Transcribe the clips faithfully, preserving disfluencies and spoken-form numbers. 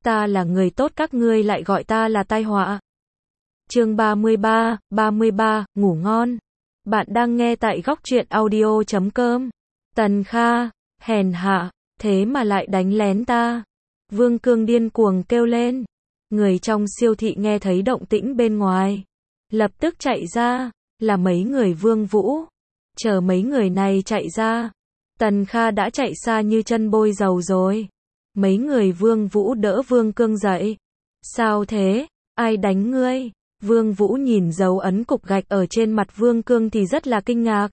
ta là người tốt các ngươi lại gọi ta là tai họa. Chương ba mươi ba, ba mươi ba, ngủ ngon. Bạn đang nghe tại góc truyện audio chấm com. Tần Kha, hèn hạ, thế mà lại đánh lén ta. Vương Cương điên cuồng kêu lên. Người trong siêu thị nghe thấy động tĩnh bên ngoài, lập tức chạy ra, là mấy người Vương Vũ. Chờ mấy người này chạy ra, Tần Kha đã chạy xa như chân bôi dầu rồi. Mấy người Vương Vũ đỡ Vương Cương dậy. Sao thế? Ai đánh ngươi? Vương Vũ nhìn dấu ấn cục gạch ở trên mặt Vương Cương thì rất là kinh ngạc.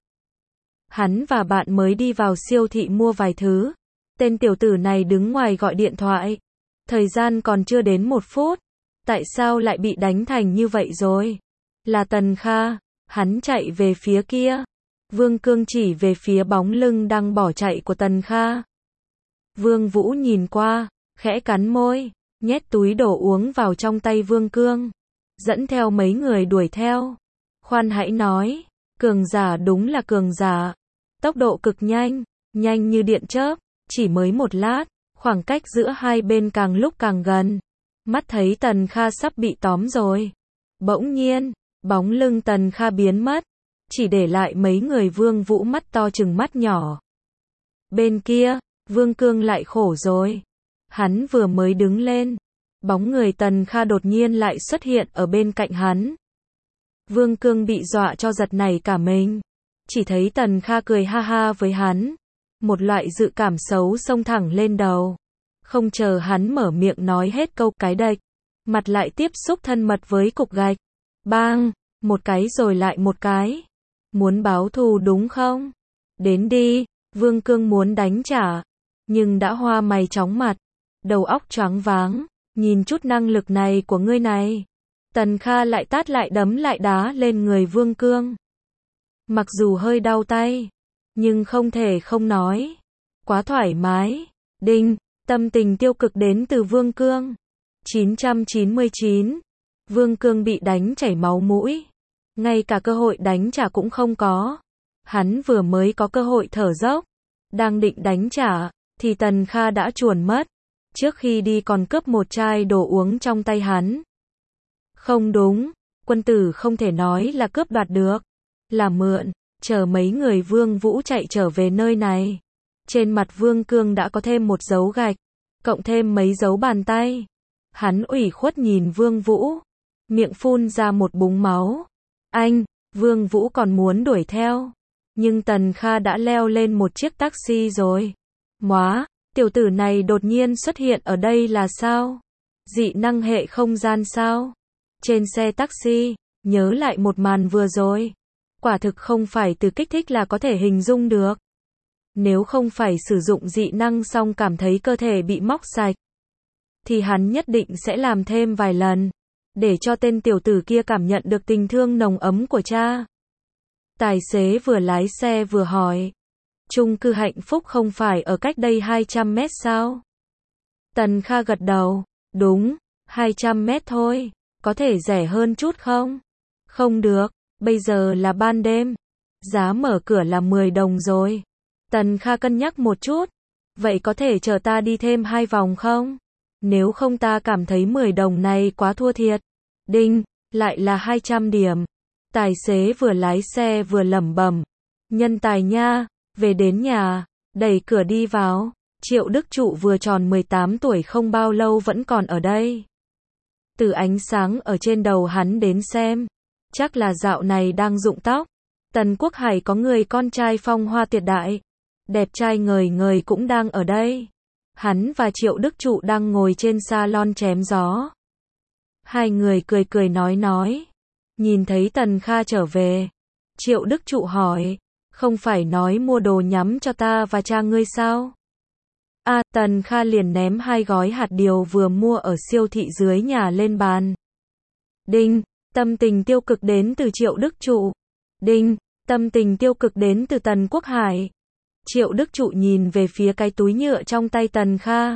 Hắn và bạn mới đi vào siêu thị mua vài thứ. Tên tiểu tử này đứng ngoài gọi điện thoại. Thời gian còn chưa đến một phút. Tại sao lại bị đánh thành như vậy rồi? Là Tần Kha. Hắn chạy về phía kia. Vương Cương chỉ về phía bóng lưng đang bỏ chạy của Tần Kha. Vương Vũ nhìn qua, khẽ cắn môi, nhét túi đồ uống vào trong tay Vương Cương, dẫn theo mấy người đuổi theo. Khoan hãy nói, cường giả đúng là cường giả. Tốc độ cực nhanh, nhanh như điện chớp, chỉ mới một lát, khoảng cách giữa hai bên càng lúc càng gần. Mắt thấy Tần Kha sắp bị tóm rồi. Bỗng nhiên, bóng lưng Tần Kha biến mất, chỉ để lại mấy người Vương Vũ mắt to chừng mắt nhỏ. Bên kia, Vương Cương lại khổ rồi. Hắn vừa mới đứng lên, bóng người Tần Kha đột nhiên lại xuất hiện ở bên cạnh hắn. Vương Cương bị dọa cho giật nảy cả mình. Chỉ thấy Tần Kha cười ha ha với hắn. Một loại dự cảm xấu xông thẳng lên đầu. Không chờ hắn mở miệng nói hết câu cái đạch, mặt lại tiếp xúc thân mật với cục gạch. Bang, một cái rồi lại một cái. Muốn báo thù đúng không? Đến đi. Vương Cương muốn đánh trả, nhưng đã hoa mày chóng mặt, đầu óc choáng váng, nhìn chút năng lực này của ngươi này. Tần Kha lại tát lại đấm lại đá lên người Vương Cương. Mặc dù hơi đau tay, nhưng không thể không nói. Quá thoải mái. Đinh, tâm tình tiêu cực đến từ Vương Cương. chín trăm chín mươi chín. Vương Cương bị đánh chảy máu mũi. Ngay cả cơ hội đánh trả cũng không có. Hắn vừa mới có cơ hội thở dốc. Đang định đánh trả, thì Tần Kha đã chuồn mất. Trước khi đi còn cướp một chai đồ uống trong tay hắn. Không đúng, quân tử không thể nói là cướp đoạt được. Là mượn, chờ mấy người Vương Vũ chạy trở về nơi này. Trên mặt Vương Cương đã có thêm một dấu gạch, cộng thêm mấy dấu bàn tay. Hắn ủy khuất nhìn Vương Vũ, miệng phun ra một búng máu. Anh, Vương Vũ còn muốn đuổi theo. Nhưng Tần Kha đã leo lên một chiếc taxi rồi. Móa, tiểu tử này đột nhiên xuất hiện ở đây là sao? Dị năng hệ không gian sao? Trên xe taxi, nhớ lại một màn vừa rồi. Quả thực không phải từ kích thích là có thể hình dung được. Nếu không phải sử dụng dị năng xong cảm thấy cơ thể bị móc sạch, thì hắn nhất định sẽ làm thêm vài lần, để cho tên tiểu tử kia cảm nhận được tình thương nồng ấm của cha. Tài xế vừa lái xe vừa hỏi. Chung cư Hạnh Phúc không phải ở cách đây hai trăm mét sao? Tần Kha gật đầu. Đúng, hai trăm mét thôi. Có thể rẻ hơn chút không? Không được, bây giờ là ban đêm. Giá mở cửa là mười đồng rồi. Tần Kha cân nhắc một chút. Vậy có thể chờ ta đi thêm hai vòng không? Nếu không ta cảm thấy mười đồng này quá thua thiệt. Đinh, lại là hai trăm điểm. Tài xế vừa lái xe vừa lẩm bẩm. Nhân tài nha, về đến nhà, đẩy cửa đi vào. Triệu Đức Trụ vừa tròn mười tám tuổi không bao lâu vẫn còn ở đây. Từ ánh sáng ở trên đầu hắn đến xem, chắc là dạo này đang rụng tóc. Tần Quốc Hải có người con trai phong hoa tuyệt đại, đẹp trai ngời ngời cũng đang ở đây. Hắn và Triệu Đức Trụ đang ngồi trên salon chém gió. Hai người cười cười nói nói. Nhìn thấy Tần Kha trở về, Triệu Đức Trụ hỏi, không phải nói mua đồ nhắm cho ta và cha ngươi sao? À, Tần Kha liền ném hai gói hạt điều vừa mua ở siêu thị dưới nhà lên bàn. Đinh, tâm tình tiêu cực đến từ Triệu Đức Trụ. Đinh, tâm tình tiêu cực đến từ Tần Quốc Hải. Triệu Đức Trụ nhìn về phía cái túi nhựa trong tay Tần Kha.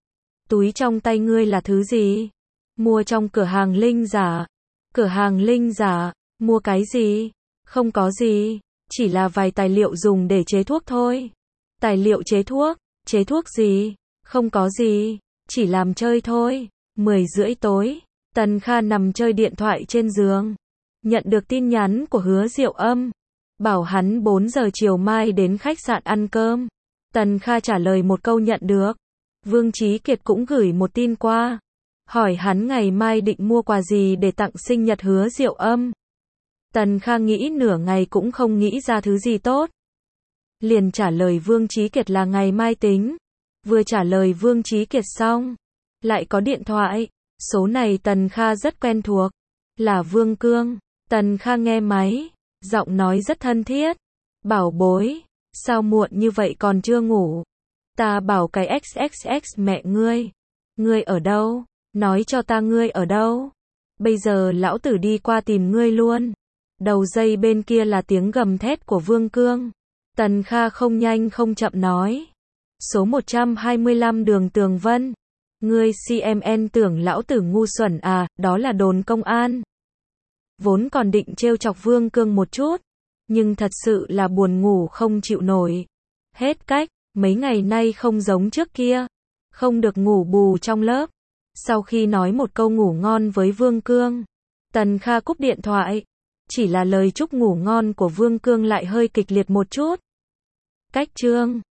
Túi trong tay ngươi là thứ gì? Mua trong cửa hàng linh giả. Cửa hàng linh giả, mua cái gì? Không có gì, chỉ là vài tài liệu dùng để chế thuốc thôi. Tài liệu chế thuốc, chế thuốc gì? Không có gì. chỉ làm chơi thôi. mười rưỡi tối, Tần Kha nằm chơi điện thoại trên giường. Nhận được tin nhắn của Hứa Diệu Âm. Bảo hắn bốn giờ chiều mai đến khách sạn ăn cơm. Tần Kha trả lời một câu nhận được. Vương Chí Kiệt cũng gửi một tin qua. Hỏi hắn ngày mai định mua quà gì để tặng sinh nhật Hứa Diệu Âm. Tần Kha nghĩ nửa ngày cũng không nghĩ ra thứ gì tốt. Liền trả lời Vương Chí Kiệt là ngày mai tính. Vừa trả lời Vương Chí Kiệt xong, lại có điện thoại. Số này Tần Kha rất quen thuộc. Là Vương Cương. Tần Kha nghe máy. Giọng nói rất thân thiết. Bảo bối, sao muộn như vậy còn chưa ngủ? Ta bảo cái ích ích ích mẹ ngươi. Ngươi ở đâu? Nói cho ta ngươi ở đâu? Bây giờ lão tử đi qua tìm ngươi luôn. Đầu dây bên kia là tiếng gầm thét của Vương Cương. Tần Kha không nhanh không chậm nói. Số một trăm hai mươi lăm đường Tường Vân. Ngươi xê em en tưởng lão tử ngu xuẩn à, đó là đồn công an. Vốn còn định trêu chọc Vương Cương một chút, nhưng thật sự là buồn ngủ không chịu nổi. Hết cách, mấy ngày nay không giống trước kia, không được ngủ bù trong lớp. Sau khi nói một câu ngủ ngon với Vương Cương, Tần Kha cúp điện thoại. Chỉ là lời chúc ngủ ngon của Vương Cương lại hơi kịch liệt một chút. Cách chương